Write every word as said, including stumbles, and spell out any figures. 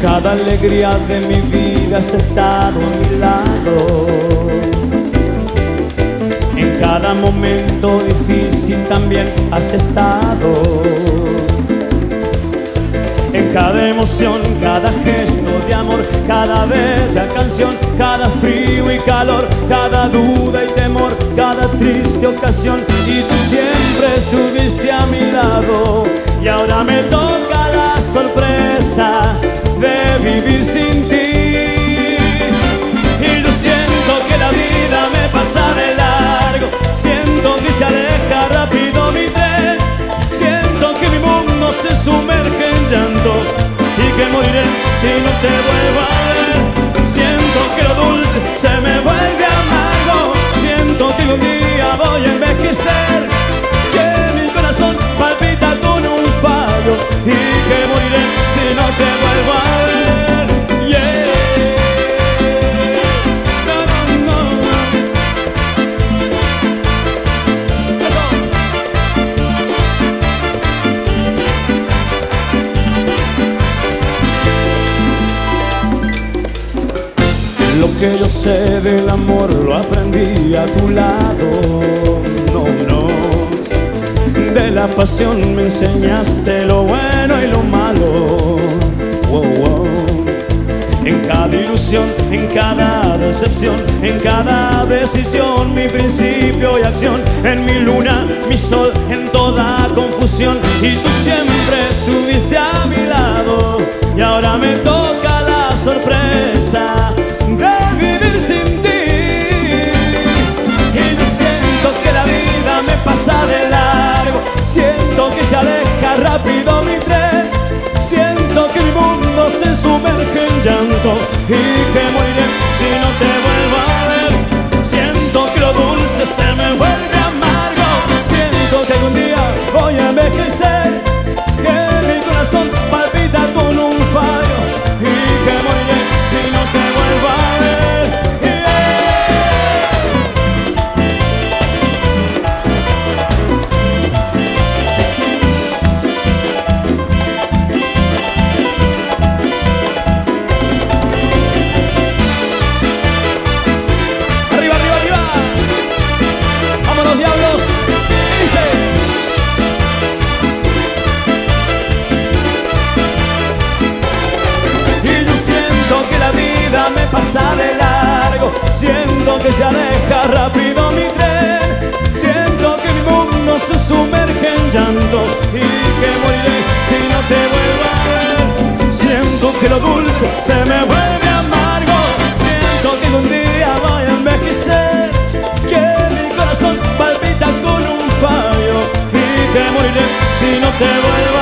cada alegría de mi vida has estado a mi lado. En cada momento difícil también has estado. En cada emoción, cada gesto de amor, cada bella canción, cada frío y calor, cada duda y temor, cada triste ocasión. Y tú siempre estuviste a mi lado. Y ahora me toca la sorpresa de vivir sin ti. Y yo siento que la vida me pasa de largo, siento que se aleja rápido mi tren, siento que mi mundo se sumerge en llanto y que moriré si no te vuelvo a ver. Siento que lo dulce se me vuelve amargo, siento que un día voy a envejecer, que mi corazón palpita con un fallo y que moriré si no te vuelvo a ver. Yeah. No, no, no. Lo que yo sé del amor lo aprendí a tu lado. No, no. De la pasión me enseñaste lo bueno y lo malo. Wow, wow. En cada ilusión, en cada decepción, en cada decisión, mi principio y acción, en mi luna, mi sol, en toda confusión. Y tú siempre estuviste a mi lado. Y ahora me toca la sorpresa de vivir sin ti. Y yo siento que la vida me pasa de largo, siento que se aleja rápido mi tren, siento que mi mundo se sumerge en llanto y que moriré si no te vuelvo a ver. Siento que lo dulce se me vuelve amargo, siento que algún día voy a envejecer, que mi corazón palpita con un fallo y que moriré si no te vuelvo a ver. Pasa de largo, siento que se aleja rápido mi tren, siento que mi mundo se sumerge en llanto y que moriré si no te vuelvo a ver. Siento que lo dulce se me vuelve amargo, siento que un día voy a envejecer, que mi corazón palpita con un fallo y que moriré si no te vuelvo a ver.